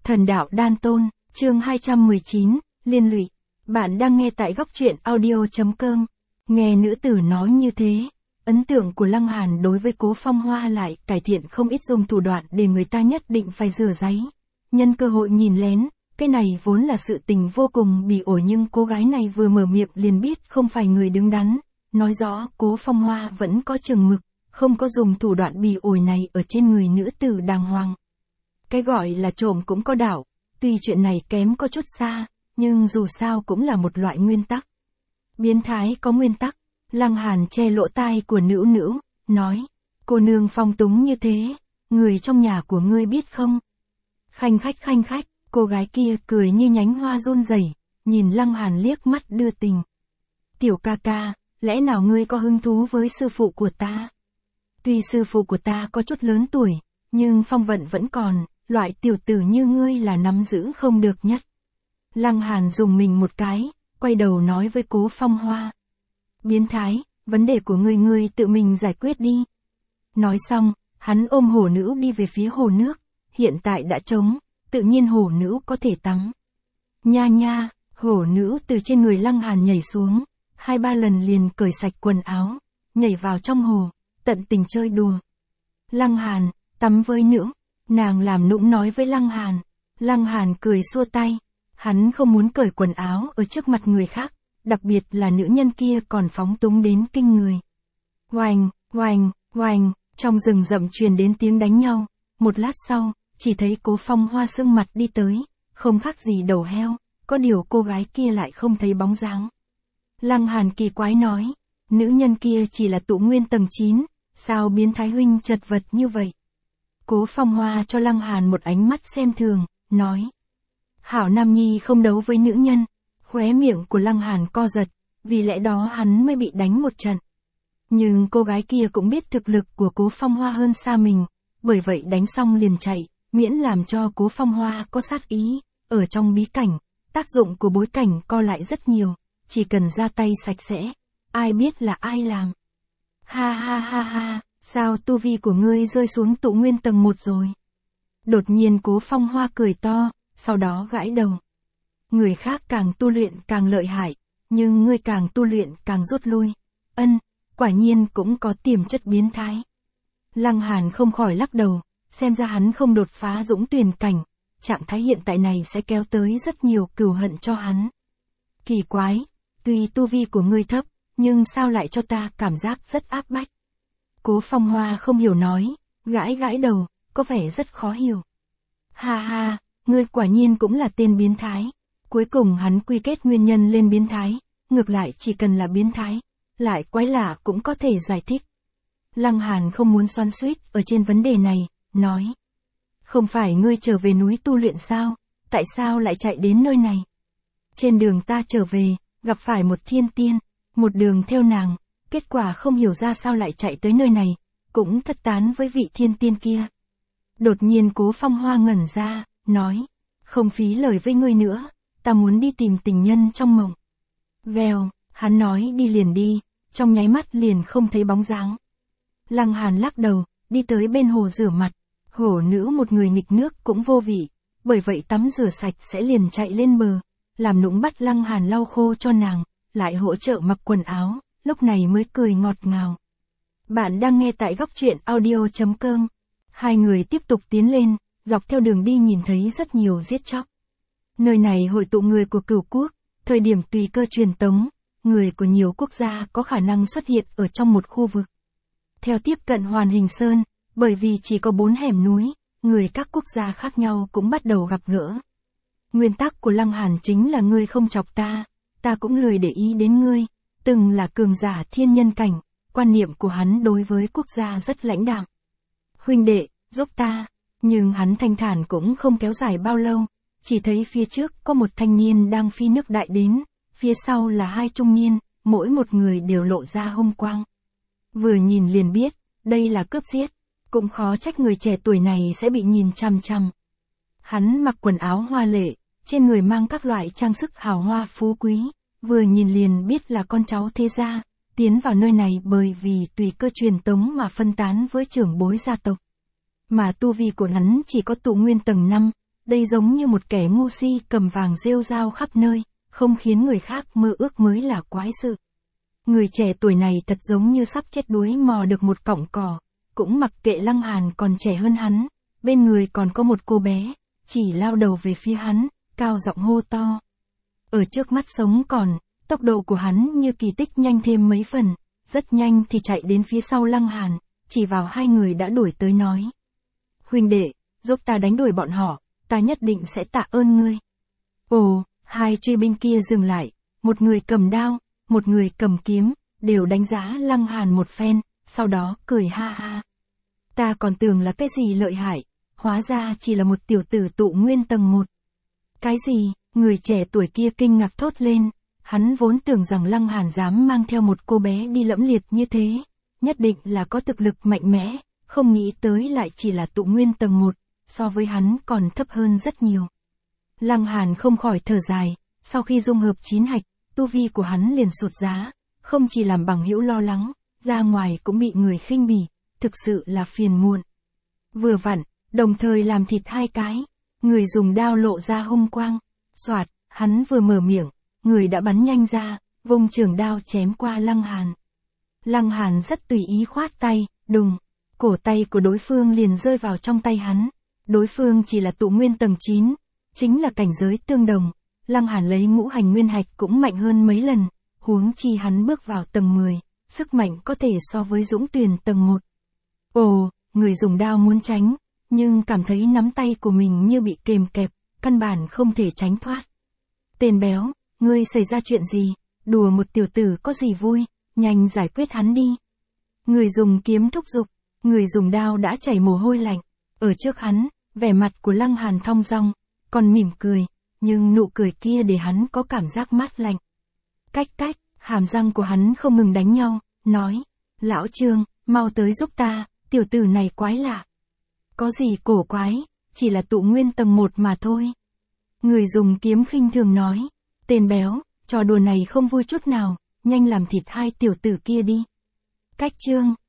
Thần đạo đan tôn, chương 219, liên lụy. Bạn đang nghe tại góc truyện audio.com. Nghe nữ tử nói như thế, ấn tượng của Lăng Hàn đối với Cố Phong Hoa lại cải thiện không ít, dùng thủ đoạn để người ta nhất định phải rửa ráy. Nhân cơ hội nhìn lén, cái này vốn là sự tình vô cùng bị ổi, nhưng cô gái này vừa mở miệng liền biết không phải người đứng đắn, nói rõ Cố Phong Hoa vẫn có chừng mực, không có dùng thủ đoạn bị ổi này ở trên người nữ tử đàng hoàng. Cái gọi là trộm cũng có đạo, tuy chuyện này kém có chút xa, nhưng dù sao cũng là một loại nguyên tắc. Biến thái có nguyên tắc. Lăng Hàn che lỗ tai của nữ, nói, cô nương phong túng như thế, người trong nhà của ngươi biết không? Khanh khách, cô gái kia cười như nhánh hoa run rẩy, nhìn Lăng Hàn liếc mắt đưa tình. Tiểu ca ca, lẽ nào ngươi có hứng thú với sư phụ của ta? Tuy sư phụ của ta có chút lớn tuổi, nhưng phong vận vẫn còn, loại tiểu tử như ngươi là nắm giữ không được nhất. Lăng Hàn dùng mình một cái, quay đầu nói với Cố Phong Hoa. Biến thái, vấn đề của ngươi tự mình giải quyết đi. Nói xong, hắn ôm hổ nữ đi về phía hồ nước, hiện tại đã trống, tự nhiên hổ nữ có thể tắm. Nha, hổ nữ từ trên người Lăng Hàn nhảy xuống, 2-3 lần liền cởi sạch quần áo, nhảy vào trong hồ, tận tình chơi đùa. Lăng Hàn, tắm với nữ, nàng làm nũng nói với Lăng Hàn. Lăng Hàn cười xua tay, hắn không muốn cởi quần áo ở trước mặt người khác, đặc biệt là nữ nhân kia còn phóng túng đến kinh người. Oanh, trong rừng rậm truyền đến tiếng đánh nhau, một lát sau, chỉ thấy Cố Phong Hoa sưng mặt đi tới, không khác gì đầu heo, có điều cô gái kia lại không thấy bóng dáng. Lăng Hàn kỳ quái nói, nữ nhân kia chỉ là tụ nguyên tầng 9, sao biến thái huynh chật vật như vậy? Cố Phong Hoa cho Lăng Hàn một ánh mắt xem thường, nói. Hảo nam nhi không đấu với nữ nhân. Khóe miệng của Lăng Hàn co giật, vì lẽ đó hắn mới bị đánh một trận. Nhưng cô gái kia cũng biết thực lực của Cố Phong Hoa hơn xa mình, bởi vậy đánh xong liền chạy, miễn làm cho Cố Phong Hoa có sát ý. Ở trong bí cảnh, tác dụng của bối cảnh co lại rất nhiều, chỉ cần ra tay sạch sẽ, ai biết là ai làm. Ha, sao tu vi của ngươi rơi xuống tụ nguyên tầng 1 rồi? Đột nhiên Cố Phong Hoa cười to, sau đó gãi đầu. Người khác càng tu luyện càng lợi hại, nhưng ngươi càng tu luyện càng rút lui. Quả nhiên cũng có tiềm chất biến thái. Lăng Hàn không khỏi lắc đầu, xem ra hắn không đột phá Dũng Tuyền cảnh, trạng thái hiện tại này sẽ kéo tới rất nhiều cừu hận cho hắn. Kỳ quái, tuy tu vi của ngươi thấp, nhưng sao lại cho ta cảm giác rất áp bách? Cố Phong Hoa không hiểu nói, gãi đầu, có vẻ rất khó hiểu. Ha, ngươi quả nhiên cũng là tên biến thái. Cuối cùng hắn quy kết nguyên nhân lên biến thái, ngược lại chỉ cần là biến thái, lại quái lạ cũng có thể giải thích. Lăng Hàn không muốn xoắn xuýt ở trên vấn đề này, nói. Không phải ngươi trở về núi tu luyện sao, tại sao lại chạy đến nơi này? Trên đường ta trở về, gặp phải một thiên tiên, một đường theo nàng, kết quả không hiểu ra sao lại chạy tới nơi này, cũng thất tán với vị thiên tiên kia. Đột nhiên Cố Phong Hoa ngẩn ra, nói. Không phí lời với ngươi nữa. Ta muốn đi tìm tình nhân trong mộng. Vèo, hắn nói đi liền đi, trong nháy mắt liền không thấy bóng dáng. Lăng Hàn lắc đầu, đi tới bên hồ rửa mặt. Hổ nữ một người nghịch nước cũng vô vị, bởi vậy tắm rửa sạch sẽ liền chạy lên bờ, làm nũng bắt Lăng Hàn lau khô cho nàng, lại hỗ trợ mặc quần áo, lúc này mới cười ngọt ngào. Bạn đang nghe tại góc truyện audio.com. Hai người tiếp tục tiến lên, dọc theo đường đi nhìn thấy rất nhiều giết chóc. Nơi này hội tụ người của Cửu quốc, thời điểm tùy cơ truyền tống, người của nhiều quốc gia có khả năng xuất hiện ở trong một khu vực. Theo tiếp cận Hoàn Hình Sơn, bởi vì chỉ có 4 hẻm núi, người các quốc gia khác nhau cũng bắt đầu gặp gỡ. Nguyên tắc của Lăng Hàn chính là ngươi không chọc ta cũng lười để ý đến ngươi, từng là cường giả thiên nhân cảnh, quan niệm của hắn đối với quốc gia rất lãnh đạm. Huynh đệ, giúp ta, nhưng hắn thanh thản cũng không kéo dài bao lâu. Chỉ thấy phía trước có một thanh niên đang phi nước đại đến, phía sau là 2 trung niên, mỗi một người đều lộ ra hung quang. Vừa nhìn liền biết, đây là cướp giết, cũng khó trách người trẻ tuổi này sẽ bị nhìn chằm chằm. Hắn mặc quần áo hoa lệ, trên người mang các loại trang sức hào hoa phú quý, vừa nhìn liền biết là con cháu thế gia, tiến vào nơi này bởi vì tùy cơ truyền tống mà phân tán với trưởng bối gia tộc. Mà tu vi của hắn chỉ có tụ nguyên tầng 5, đây giống như một kẻ ngu si cầm vàng rêu rao khắp nơi, không khiến người khác mơ ước mới là quái sự. Người trẻ tuổi này thật giống như sắp chết đuối mò được một cọng cỏ, cũng mặc kệ Lăng Hàn còn trẻ hơn hắn, bên người còn có một cô bé, chỉ lao đầu về phía hắn, cao giọng hô to. Ở trước mắt sống còn, tốc độ của hắn như kỳ tích nhanh thêm mấy phần, rất nhanh thì chạy đến phía sau Lăng Hàn, chỉ vào hai người đã đuổi tới nói. Huynh đệ, giúp ta đánh đuổi bọn họ, ta nhất định sẽ tạ ơn ngươi. Ồ, hai truy binh kia dừng lại, một người cầm đao, một người cầm kiếm, đều đánh giá Lăng Hàn một phen, sau đó cười ha ha. Ta còn tưởng là cái gì lợi hại, hóa ra chỉ là một tiểu tử tụ nguyên tầng 1. Cái gì? Người trẻ tuổi kia kinh ngạc thốt lên, hắn vốn tưởng rằng Lăng Hàn dám mang theo một cô bé đi lẫm liệt như thế, nhất định là có thực lực mạnh mẽ, không nghĩ tới lại chỉ là tụ nguyên tầng 1, so với hắn còn thấp hơn rất nhiều. Lăng Hàn không khỏi thở dài, sau khi dung hợp 9 hạch, tu vi của hắn liền sụt giá, không chỉ làm bằng hữu lo lắng, ra ngoài cũng bị người khinh bỉ, thực sự là phiền muộn. Vừa vặn, đồng thời làm thịt hai cái, người dùng đao lộ ra hung quang, soạt, hắn vừa mở miệng, người đã bắn nhanh ra, vung trường đao chém qua Lăng Hàn. Lăng Hàn rất tùy ý khoát tay, đùng, cổ tay của đối phương liền rơi vào trong tay hắn, đối phương chỉ là tụ nguyên tầng 9, chính là cảnh giới tương đồng, Lăng Hàn lấy ngũ hành nguyên hạch cũng mạnh hơn mấy lần, huống chi hắn bước vào tầng 10, sức mạnh có thể so với Dũng Tuyền tầng 1. Ồ, người dùng đao muốn tránh, nhưng cảm thấy nắm tay của mình như bị kềm kẹp, căn bản không thể tránh thoát. Tên béo, ngươi xảy ra chuyện gì, đùa một tiểu tử có gì vui, nhanh giải quyết hắn đi. Người dùng kiếm thúc giục, người dùng đao đã chảy mồ hôi lạnh, ở trước hắn, vẻ mặt của Lăng Hàn thong dong, còn mỉm cười, nhưng nụ cười kia để hắn có cảm giác mát lạnh. Cách, hàm răng của hắn không ngừng đánh nhau, nói, lão Trương, mau tới giúp ta, tiểu tử này quái lạ. Có gì cổ quái, chỉ là tụ nguyên tầng 1 mà thôi. Người dùng kiếm khinh thường nói, tên béo, trò đùa này không vui chút nào, nhanh làm thịt hai tiểu tử kia đi. Cách Trương,